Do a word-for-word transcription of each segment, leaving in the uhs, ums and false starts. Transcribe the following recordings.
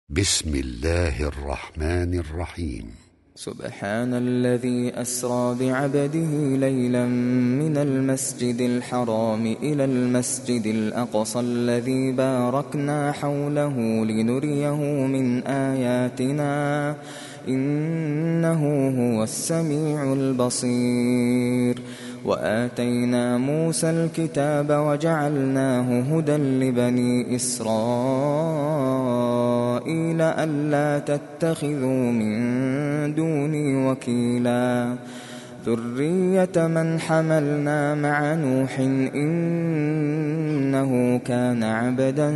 بسم الله الرحمن الرحيم. سبحان الذي أسرى بعبده ليلا من المسجد الحرام إلى المسجد الأقصى الذي باركنا حوله لنريه من آياتنا إنه هو السميع البصير. وآتينا موسى الكتاب وجعلناه هدى لبني إسرائيل ألا تتخذوا من دوني وكيلا ذرية من حملنا مع نوح إنه كان عبدا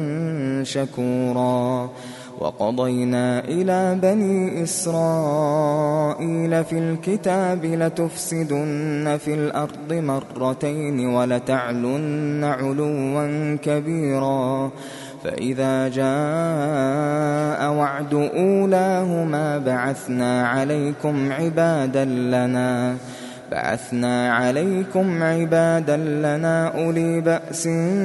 شكورا. وقضينا إلى بني إسرائيل في الكتاب لتفسدن في الأرض مرتين ولتعلن علوا كبيرا فإذا جاء وعد أولاهما بعثنا عليكم عبادا لنا بعثنا عليكم عبادا لنا أولي بأس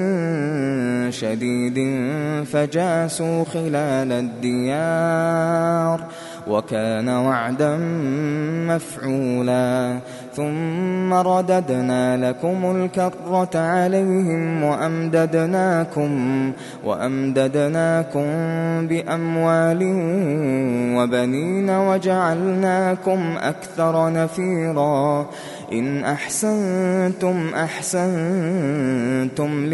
شديد فجاسوا خلال الديار وكان وعدا مفعولا. ثم رددنا لكم الكرة عليهم وأمددناكم وأمددناكم بأموال وبنين وجعلناكم أكثر نفيرا. إن أحسنتم أحسنتم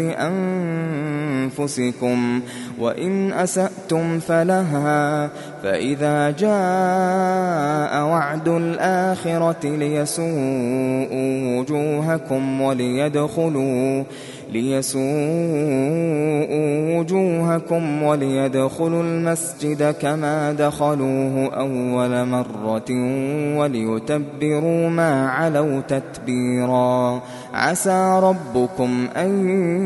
لأنفسكم وإن أسأتم فلها فإذا جاء وعد الآخرة ليسوءوا وجوهكم وليدخلوا ليسوءوا وجوهكم وليدخلوا المسجد كما دخلوه أول مرة وليتبروا ما علوا تتبيرا. عسى ربكم أن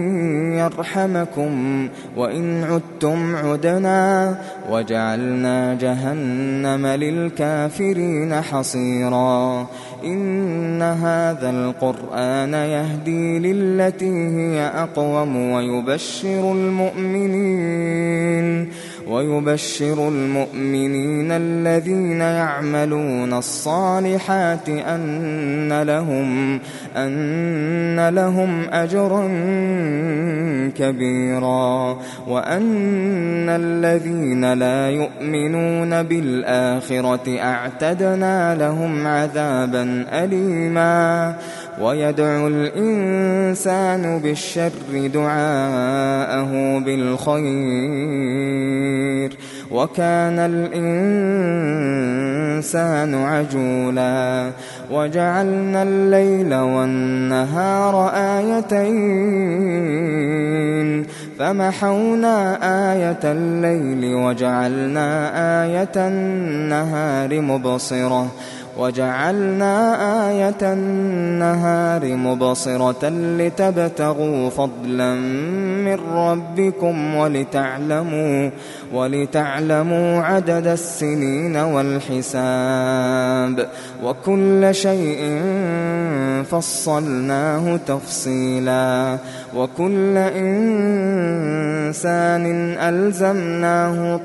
يرحمكم وإن عدتم عدنا وجعلنا جهنم للكافرين حصيرا. إن هذا القرآن يهدي للتي هي أقوم ويبشر المؤمنين ويبشر المؤمنين الذين يعملون الصالحات أن لهم أن لهم أجرا كبيرا وأن الذين لا يؤمنون بالآخرة أعتدنا لهم عذابا أليما. ويدعو الإنسان بالشر دعاءه بالخير وكان الإنسان عجولا. وجعلنا الليل والنهار آيتين فمحونا آية الليل وجعلنا آية النهار مبصرة وجعلنا آية النهار مبصرة لتبتغوا فضلا من ربكم ولتعلموا ولتعلموا عدد السنين والحساب وكل شيء فصلناه تفصيلا. وكل إنسان ألزمناه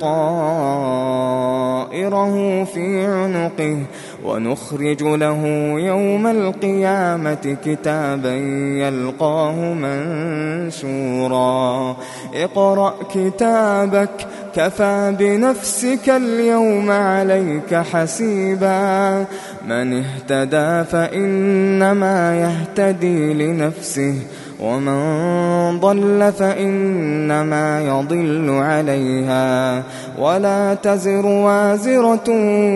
طائره في عنقه ونخرج له يوم القيامة كتابا يلقاه منشورا. اقرأ كتابك كفى بنفسك اليوم عليك حسيبا. من اهتدى فإنما يهتدي لنفسه ومن ضل فإنما يضل عليها ولا تزر وازرة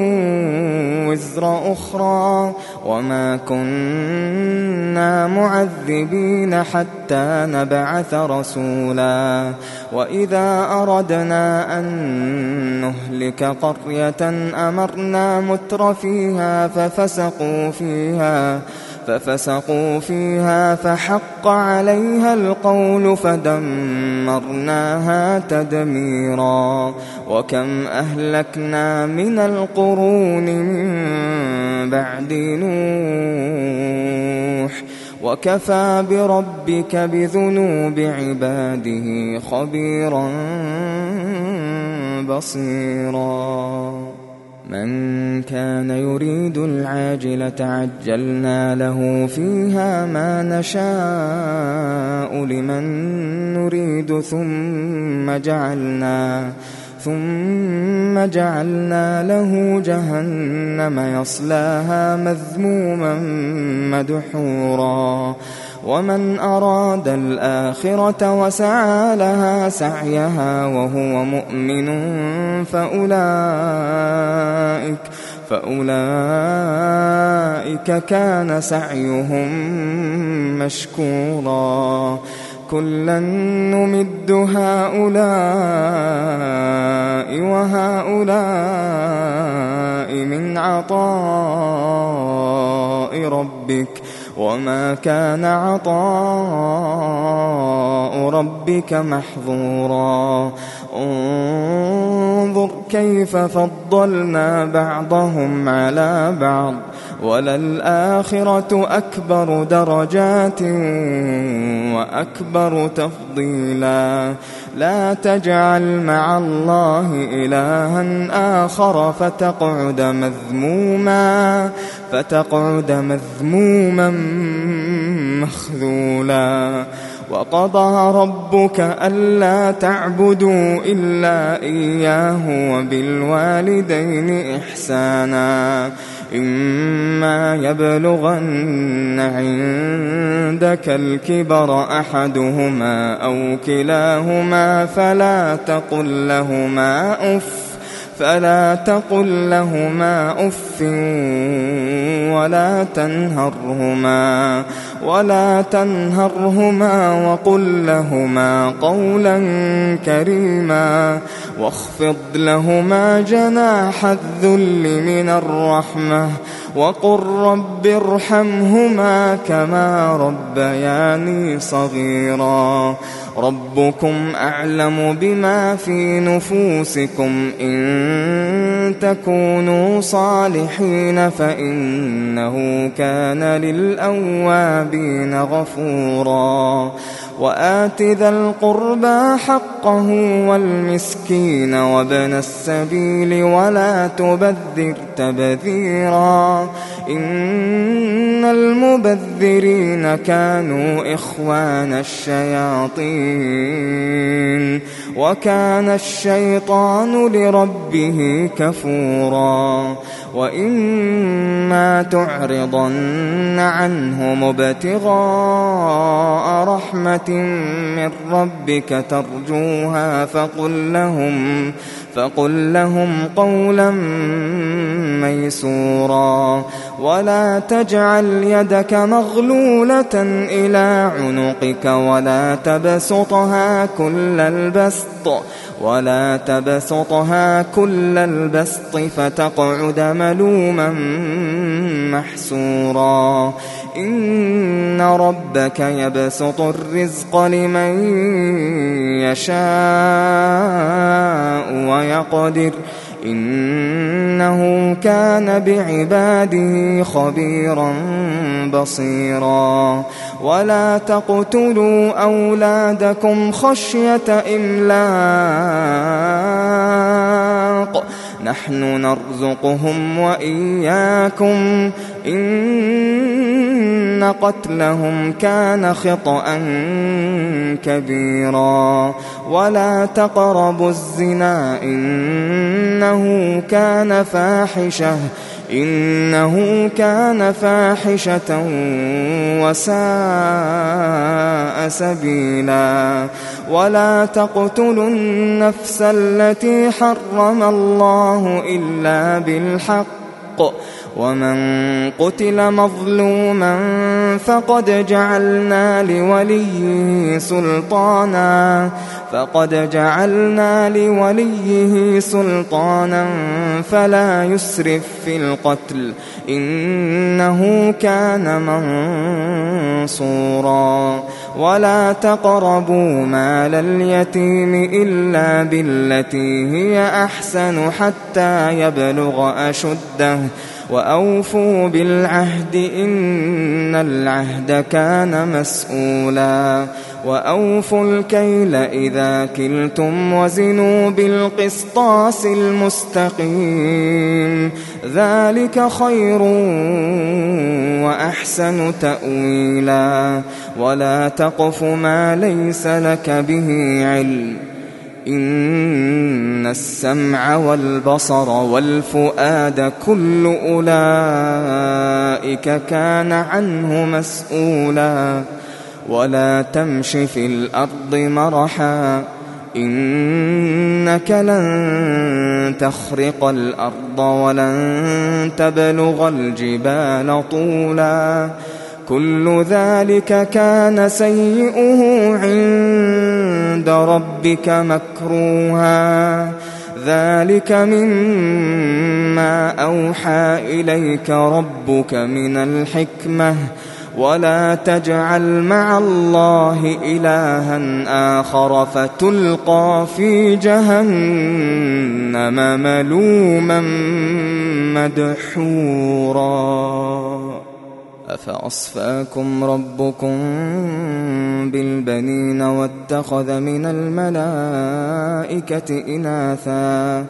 وزر أخرى وما كنا معذبين حتى نبعث رسولا. وإذا أردنا أن نهلك قرية أمرنا متر فيها ففسقوا فيها ففسقوا فيها فحق عليها القول فدمرناها تدميرا. وكم أهلكنا من القرون من بعد نوح وكفى بربك بذنوب عباده خبيرا بصيرا من كان يريد العاجلة عجلنا له فيها ما نشاء لمن نريد ثم جعلنا ثم جعلنا له جهنم يصلاها مذموما مدحورا ومن أراد الآخرة وسعى لها سعيها وهو مؤمن فأولئك فأولئك كان سعيهم مشكورا كلا نمد هؤلاء وهؤلاء من عطاء ربك وما كان عطاء ربك محظورا انظر كيف فضلنا بعضهم على بعض وللآخرة أكبر درجات وأكبر تفضيلا لا تجعل مع الله إلها آخر فتقعد مذموما فتقعد مذموما مخذولا وقضى ربك ألا تعبدوا إلا إياه وبالوالدين إحسانا إما يبلغن عندك الكبر أحدهما أو كلاهما فلا تقل لهما أف فلا تقل لهما أف ولا تنهرهما ولا تنهرهما وقل لهما قولا كريما واخفض لهما جناح الذل من الرحمة وقل رب ارحمهما كما ربياني صغيرا ربكم أعلم بما في نفوسكم إن تكونوا صالحين فإنه كان للأوابين غفورا وآت ذا القربى حقه والمسكين وابن السبيل ولا تبذر تبذيرا إن المبذرين كانوا إخوان الشياطين وكان الشيطان لربه كفورا وإما تعرضن عنهم ابتغاء رحمة من ربك ترجوها فقل لهم فقل لهم قولا ميسورا ولا تجعل يدك مغلولة إلى عنقك ولا تبسطها كل البسط ولا تبسطها كل البسط فتقعد ملوما محسورا إن ربك يبسط الرزق لمن يشاء ويقدر إنه كان بعباده خبيرا بصيرا ولا تقتلوا أولادكم خشية إملاق نحن نرزقهم وإياكم إن قتلهم كان خطأ كبيرا ولا تقربوا الزنا إنه كان فاحشة إنه كان فاحشة وساء سبيلا ولا تقتلوا النفس التي حرم الله إلا بالحق ومن قتل مظلوما فقد جعلنا لوليه سلطانا فقد جعلنا لوليه سلطانا فلا يسرف في القتل إنه كان منصورا ولا تقربوا مال اليتيم إلا بالتي هي أحسن حتى يبلغ أشده وأوفوا بالعهد إن العهد كان مسؤولا وأوفوا الكيل إذا كلتم وزنوا بالقسطاس المستقيم ذلك خير وأحسن تأويلا ولا تقف ما ليس لك به علم إن السمع والبصر والفؤاد كل أولئك كان عنه مسؤولا ولا تمش في الأرض مرحا إنك لن تخرق الأرض ولن تبلغ الجبال طولا كل ذلك كان سيئه عند ربك مكروها ذلك مما أوحى إليك ربك من الحكمة ولا تجعل مع الله إلها آخر فتلقى في جهنم ملوما مدحورا أفأصفاكم ربكم بالبنين واتخذ من الملائكة إناثا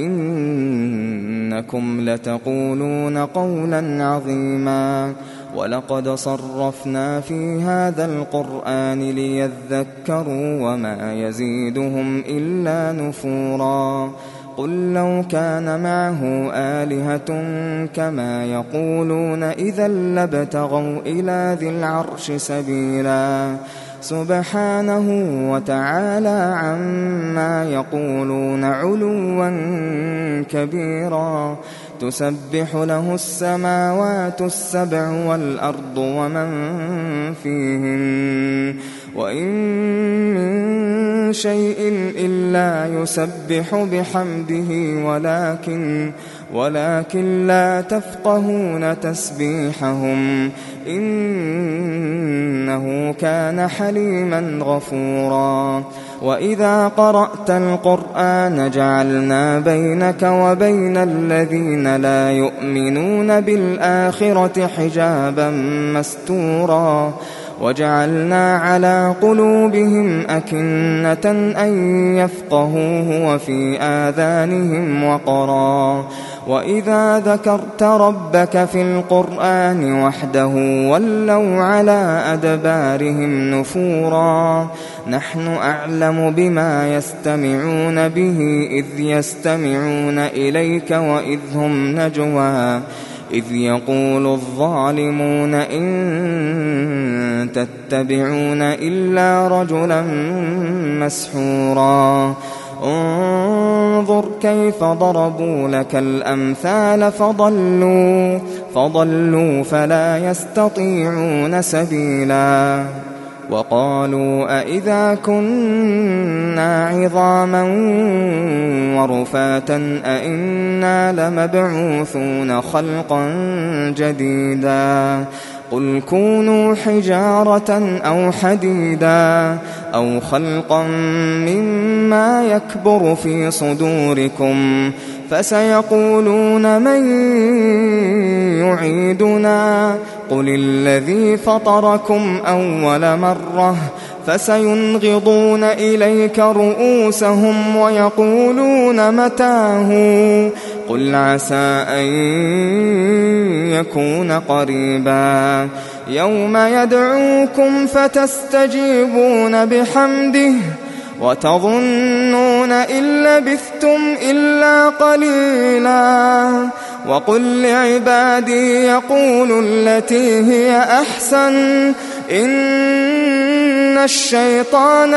إنكم لتقولون قولا عظيما ولقد صرفنا في هذا القرآن ليذكروا وما يزيدهم إلا نفورا قل لو كان معه آلهة كما يقولون إذا لابتغوا إلى ذي العرش سبيلا سبحانه وتعالى عما يقولون علوا كبيرا تسبح له السماوات السبع والأرض ومن فيهن وإن من شيء إلا يسبح بحمده ولكن ولكن لا تفقهون تسبيحهم إنه كان حليما غفورا وإذا قرأت القرآن جعلنا بينك وبين الذين لا يؤمنون بالآخرة حجابا مستورا وجعلنا على قلوبهم أكنة أن يفقهوه وفي آذانهم وقرا وإذا ذكرت ربك في القرآن وحده ولوا على أدبارهم نفورا نحن أعلم بما يستمعون به إذ يستمعون إليك وإذ هم نجوى إذ يقول الظالمون إن تتبعون إلا رجلا مسحورا انظر كيف ضربوا لك الأمثال فضلوا فضلوا فلا يستطيعون سبيلا وقالوا أئذا كنا عظاما ورفاتا أئنا لمبعوثون خلقا جديدا قل كونوا حجارة أو حديدا أو خلقا مما يكبر في صدوركم فسيقولون من يعيدنا قل الذي فطركم أول مرة فسينغضون إليك رؤوسهم ويقولون متاه قل عسى أن يكون قريبا يوم يدعوكم فتستجيبون بحمده وتظنون إن لبثتم إلا قليلا وقل لعبادي يقولوا التي هي أحسن إن الشيطان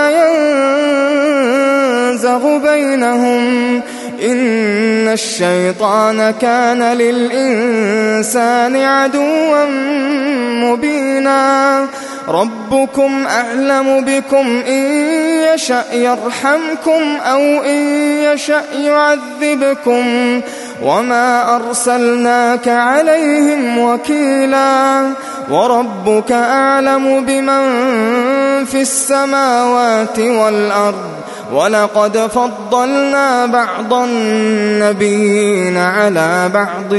ينزغ بينهم إن الشيطان كان للإنسان عدوا مبينا ربكم أعلم بكم إن يشأ يرحمكم أو إن يشأ يعذبكم وما أرسلناك عليهم وكيلا وربك أعلم بمن في السماوات والأرض ولقد فضلنا بعض النبيين على بعض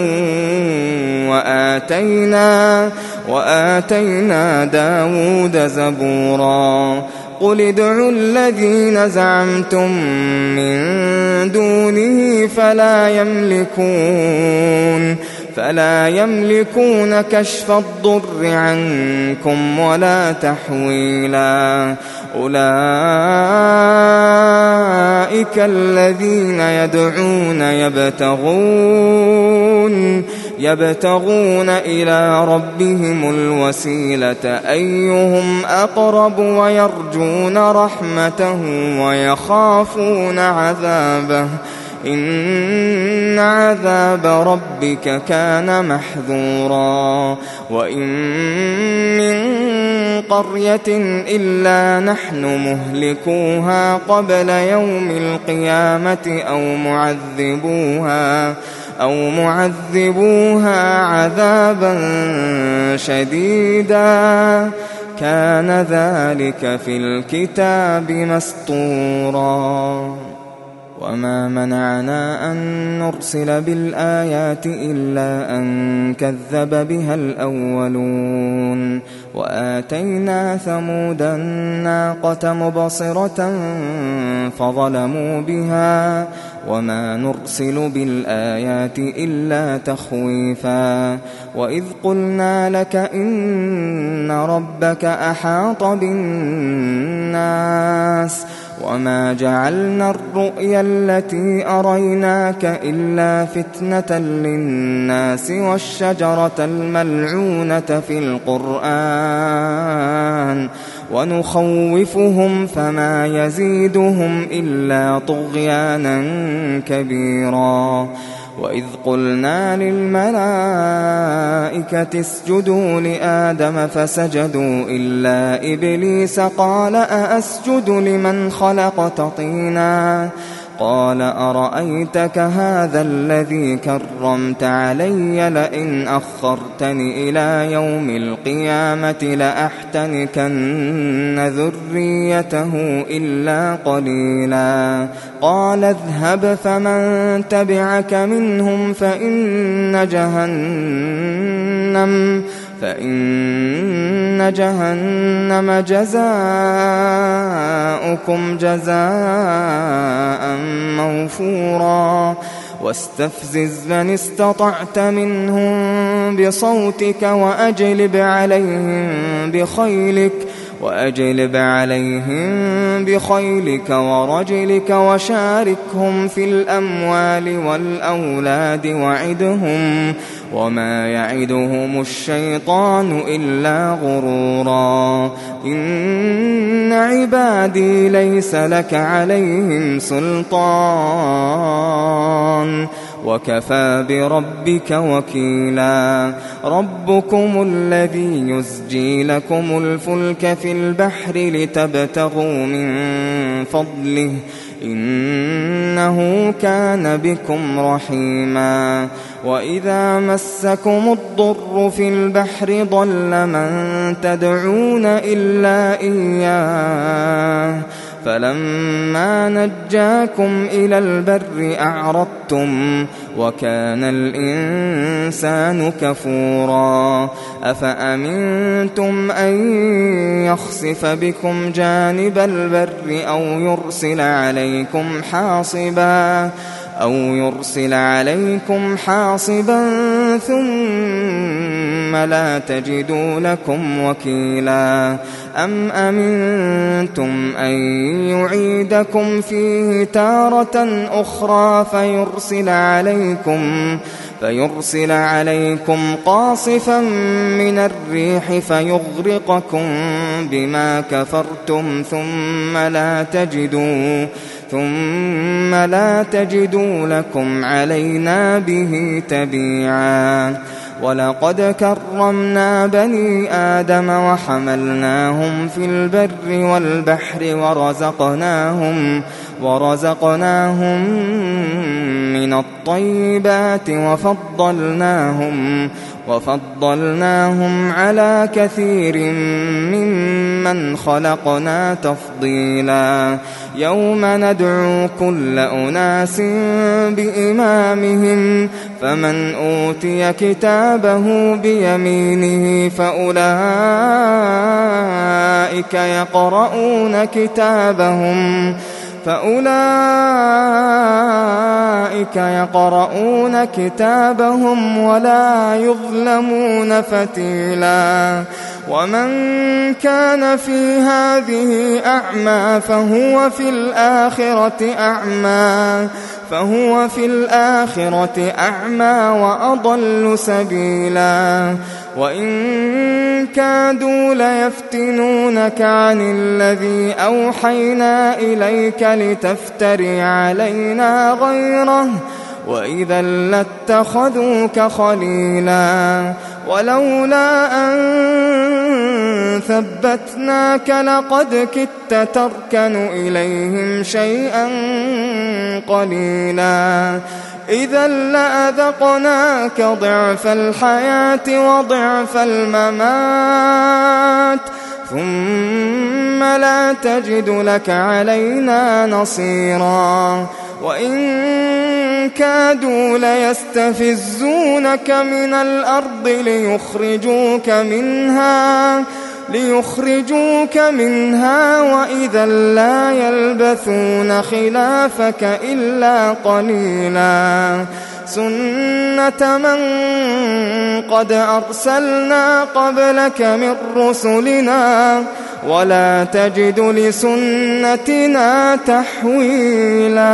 وآتينا, وآتينا داود زبورا قل ادعوا الذين زعمتم من دونه فلا يملكون فلا يملكون كشف الضر عنكم ولا تحويلا أولئك الذين يدعون يبتغون يبتغون إلى ربهم الوسيلة أيهم أقرب ويرجون رحمته ويخافون عذابه إن عذاب ربك كان محذورا وإن من قرية إلا نحن مهلكوها قبل يوم القيامة أو معذبوها أو معذبوها عذابا شديدا كان ذلك في الكتاب مسطورا وما منعنا أن نرسل بالآيات إلا أن كذب بها الأولون وآتينا ثمود الناقة مبصرة فظلموا بها وما نرسل بالآيات إلا تخويفا وإذ قلنا لك إن ربك أحاط بالناس وما جعلنا الرؤيا التي أريناك إلا فتنة للناس والشجرة الملعونة في القرآن ونخوفهم فما يزيدهم إلا طغيانا كبيرا وإذ قلنا للملائكة اسجدوا لآدم فسجدوا إلا إبليس قال أأسجد لمن خلقت طينا قال أرأيتك هذا الذي كرمت علي لئن أخرتني إلى يوم القيامة لأحتنكن ذريته إلا قليلا قال اذهب فمن تبعك منهم فإن جهنم فإن جهنم جزاؤكم جزاء موفورا واستفزز من استطعت منهم بصوتك وأجلب عليهم بخيلك وأجلب عليهم بخيلك ورجلك وشاركهم في الأموال والأولاد وعدهم وما يعدهم الشيطان إلا غرورا إن عبادي ليس لك عليهم سلطان وكفى بربك وكيلا ربكم الذي يزجي لكم الفلك في البحر لتبتغوا من فضله إنه كان بكم رحيما وإذا مسكم الضر في البحر ضل من تدعون إلا إياه فلما نجاكم إلى البر أعرضتم وكان الإنسان كفورا أفأمنتم أن يخسف بكم جانب البر أو يرسل عليكم حاصبا أو يرسل عليكم حاصبا ثم لا تجدوا لكم وكيلا أم أمنتم أن يعيدكم فيه تارة أخرى فيرسل عليكم فيرسل عليكم قاصفا من الريح فيغرقكم بما كفرتم ثم لا تجدوا ثم لا تجدوا لكم علينا به تبيعا ولقد كرمنا بني آدم وحملناهم في البر والبحر ورزقناهم ورزقناهم من الطيبات وفضلناهم وفضلناهم على كثير ممن ممن خلقنا تفضيلا يوم ندعو كل أناس بإمامهم فمن أوتي كتابه بيمينه فأولئك يقرؤون كتابهم فأولئك يقرؤون كتابهم ولا يظلمون فتيلا ومن كان في هذه أعمى فهو في الآخرة أعمى فهو في الآخرة أعمى وأضل سبيلا وإن كادوا ليفتنونك عن الذي أوحينا إليك لتفتري علينا غيره وإذا لاتخذوك خليلا ولولا أن ثبتناك لقد كدت تركن إليهم شيئا قليلا إذا لأذقناك ضعف الحياة وضعف الممات ثم لا تجد لك علينا نصيرا وإن كادوا ليستفزونك من الأرض ليخرجوك منها ليخرجوك منها وإذا لا يلبثون خلافك إلا قليلا سنة من قد أرسلنا قبلك من رسلنا ولا تجد لسنتنا تحويلا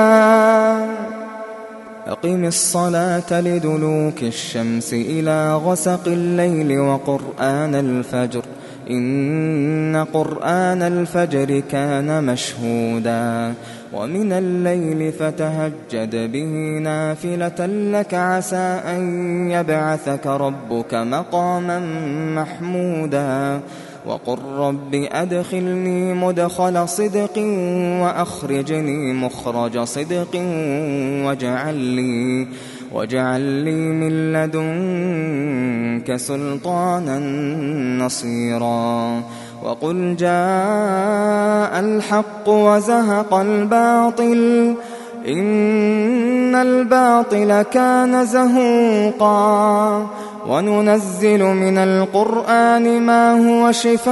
أقم الصلاة لدلوك الشمس إلى غسق الليل وقرآن الفجر إن قرآن الفجر كان مشهودا ومن الليل فتهجد به نافلة لك عسى أن يبعثك ربك مقاما محمودا وقل رب أدخلني مدخل صدق وأخرجني مخرج صدق واجعل لي واجعل لي من لدنك سلطانا نصيرا وقل جاء الحق وزهق الباطل إن الباطل كان زهوقا وننزل من القرآن ما هو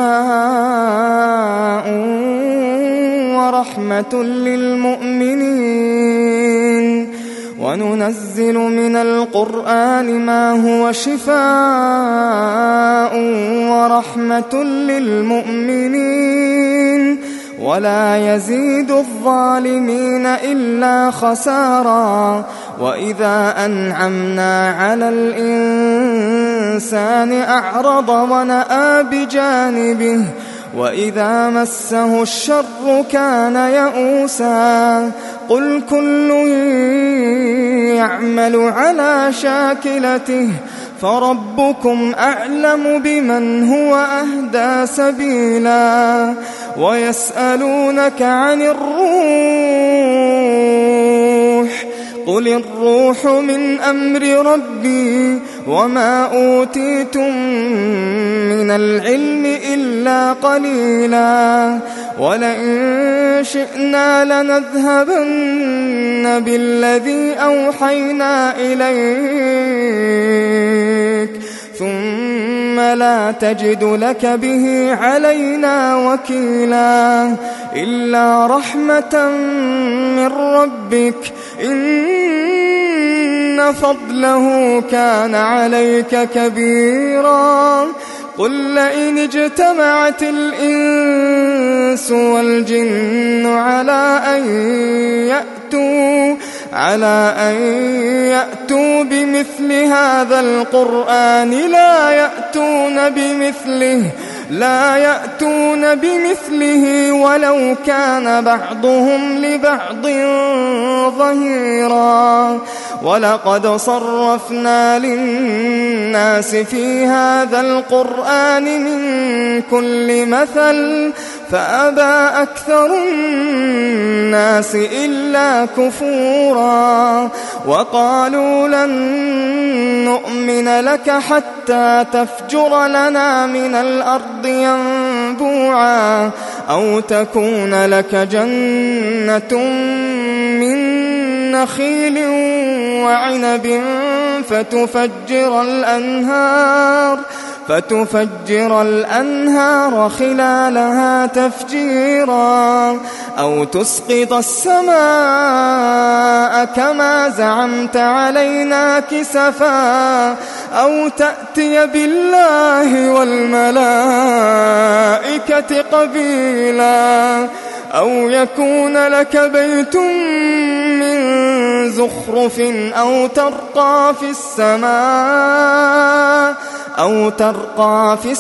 شفاء ورحمة للمؤمنين وننزل من القرآن ما هو شفاء ورحمة للمؤمنين ولا يزيد الظالمين إلا خسارا وإذا أنعمنا على الإنسان أعرض ونأى بجانبه وإذا مسه الشر كان يئوسا قل كل يعمل على شاكلته فربكم أعلم بمن هو أهدى سبيلا ويسألونك عن الروح قل الروح من أمر ربي وما أوتيتم من العلم إلا قليلا ولئن شئنا لنذهبن بالذي أوحينا إليك ثم لا تجد لك به علينا وكيلا إلا رحمة من ربك إن فضله كان عليك كبيرا قل لئن اجتمعت الإنس والجن على أن يأتوا على أن يأتوا بمثل هذا القرآن لا يأتون بمثله لا يأتون بمثله ولو كان بعضهم لبعض ظهيرا ولقد صرفنا للناس في هذا القرآن من كل مثل فأبى أكثر الناس إلا كفورا وقالوا لن نؤمن لك حتى تفجر لنا من الأرض ينبوعا أو تكون لك جنة من نخيل وعنب فتفجر الأنهار فتفجر الأنهار خلالها تفجيرا أو تسقط السماء كما زعمت علينا كسفا أو تأتي بالله والملائكة قبيلا أو يكون لك بيت من زخرف أو ترقى في السماء أو ترقى في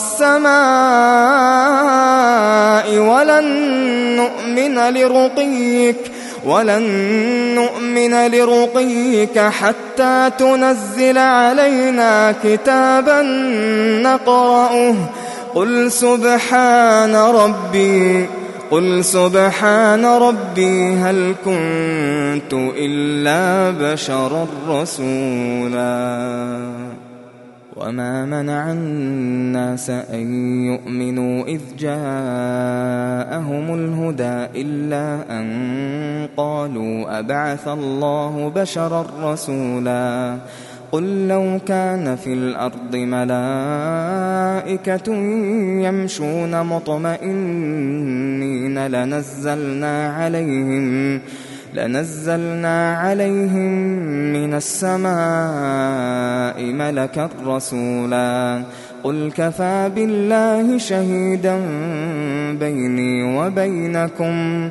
السماء ولن نؤمن لرقيك ولن نؤمن لرقيك حتى تنزل علينا كتابا نقرأه قل سبحان ربي قل سبحان ربي هل كنت إلا بشرا رسولا وما منع الناس أن يؤمنوا إذ جاءهم الهدى إلا أن قالوا أبعث الله بشرا رسولا قل لو كان في الأرض ملائكة يمشون مطمئنين لنزلنا عليهم لنزلنا عليهم من السماء ملكا رسولا قل كفى بالله شهيدا بيني وبينكم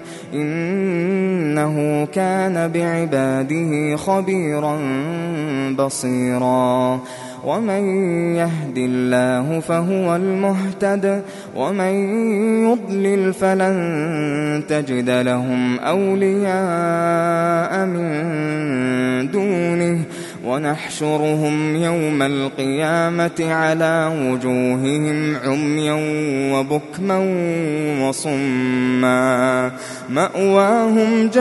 إنه كان بعباده خبيرا بصيرا ومن يهد الله فهو المهتد ومن يضلل فلن تجد لهم أولياء من دونه ونحشرهم يوم القيامة على وجوههم عميا وبكما وصما مأواهم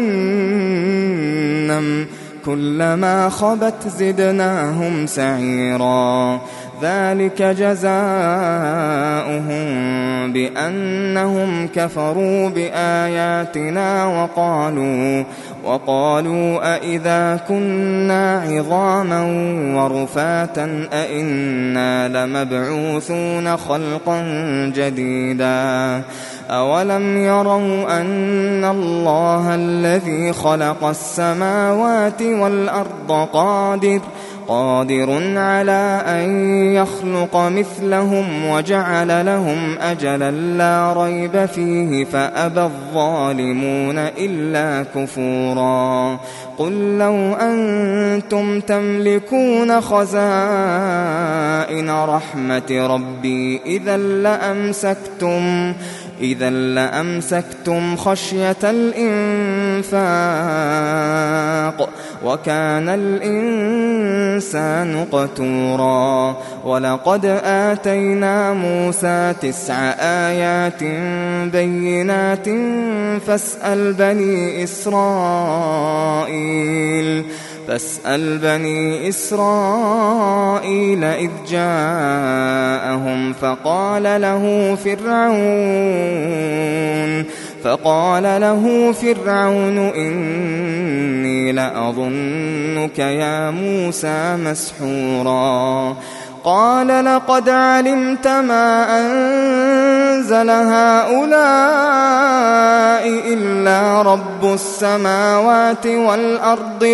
جهنم كلما خبت زدناهم سعيرا ذلك جزاؤهم بأنهم كفروا بآياتنا وقالوا وقالوا أئذا كنا عظاما ورفاتا أئنا لمبعوثون خلقا جديدا أولم يروا أن الله الذي خلق السماوات والأرض قادر قادر على أن يخلق مثلهم وجعل لهم أجلا لا ريب فيه فأبى الظالمون إلا كفورا قل لو أنتم تملكون خزائن رحمة ربي إذا لأمسكتم إذا لأمسكتم خشية الإنفاق وكان الإنسان قتورا ولقد آتينا موسى تسع آيات بينات فاسأل بني إسرائيل فاسأل بني إسرائيل إذ جاءهم فقال له فرعون فقال له فرعون إني لأظنك يا موسى مسحورا قال لقد علمت ما أنزل هؤلاء إلا رب السماوات والأرض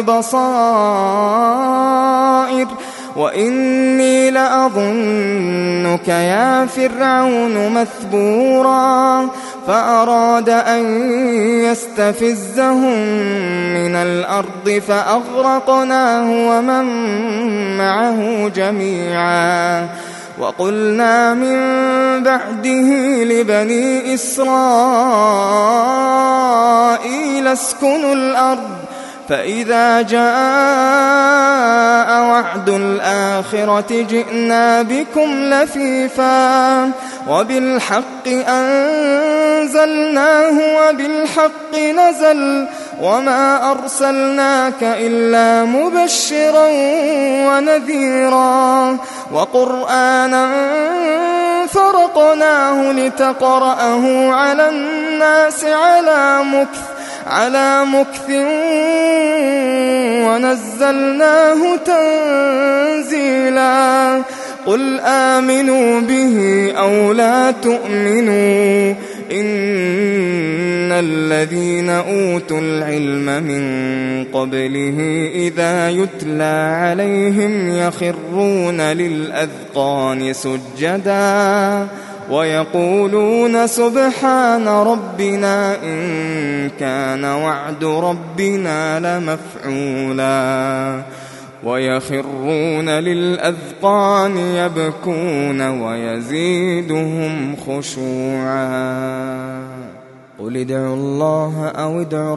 بصائر وإني لأظنك يا فرعون مثبورا فأراد أن يستفزهم من الأرض فأغرقناه ومن معه جميعا وقلنا من بعده لبني إسرائيل اسكنوا الأرض فإذا جاء وعد الآخرة جئنا بكم لفيفا وبالحق أنزلناه وبالحق نزل وما أرسلناك إلا مبشرا ونذيرا وقرآنا فرقناه لتقرأه على الناس على مكث على مكث ونزلناه تنزيلا قل آمنوا به أو لا تؤمنوا إن الذين أوتوا العلم من قبله إذا يتلى عليهم يخرون للأذقان سجدا ويقولون سبحان ربنا إن كان وعد ربنا لمفعولا ويخرون للأذقان يبكون ويزيدهم خشوعا قل ادعوا الله أو ادعوا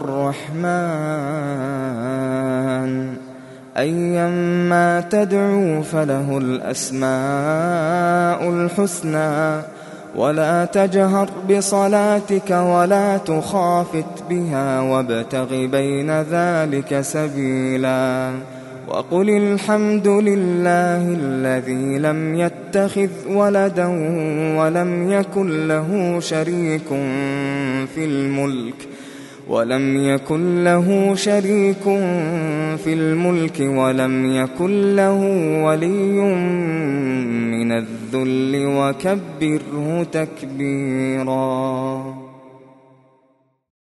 الرحمن أيما تدعوا فله الأسماء الحسنى ولا تجهر بصلاتك ولا تخافت بها وابتغ بين ذلك سبيلا وقل الحمد لله الذي لم يتخذ ولدا ولم يكن له شريك في الملك ولم يكن له شريك في الملك ولم يكن له ولي من الذل وكبره تكبيرا.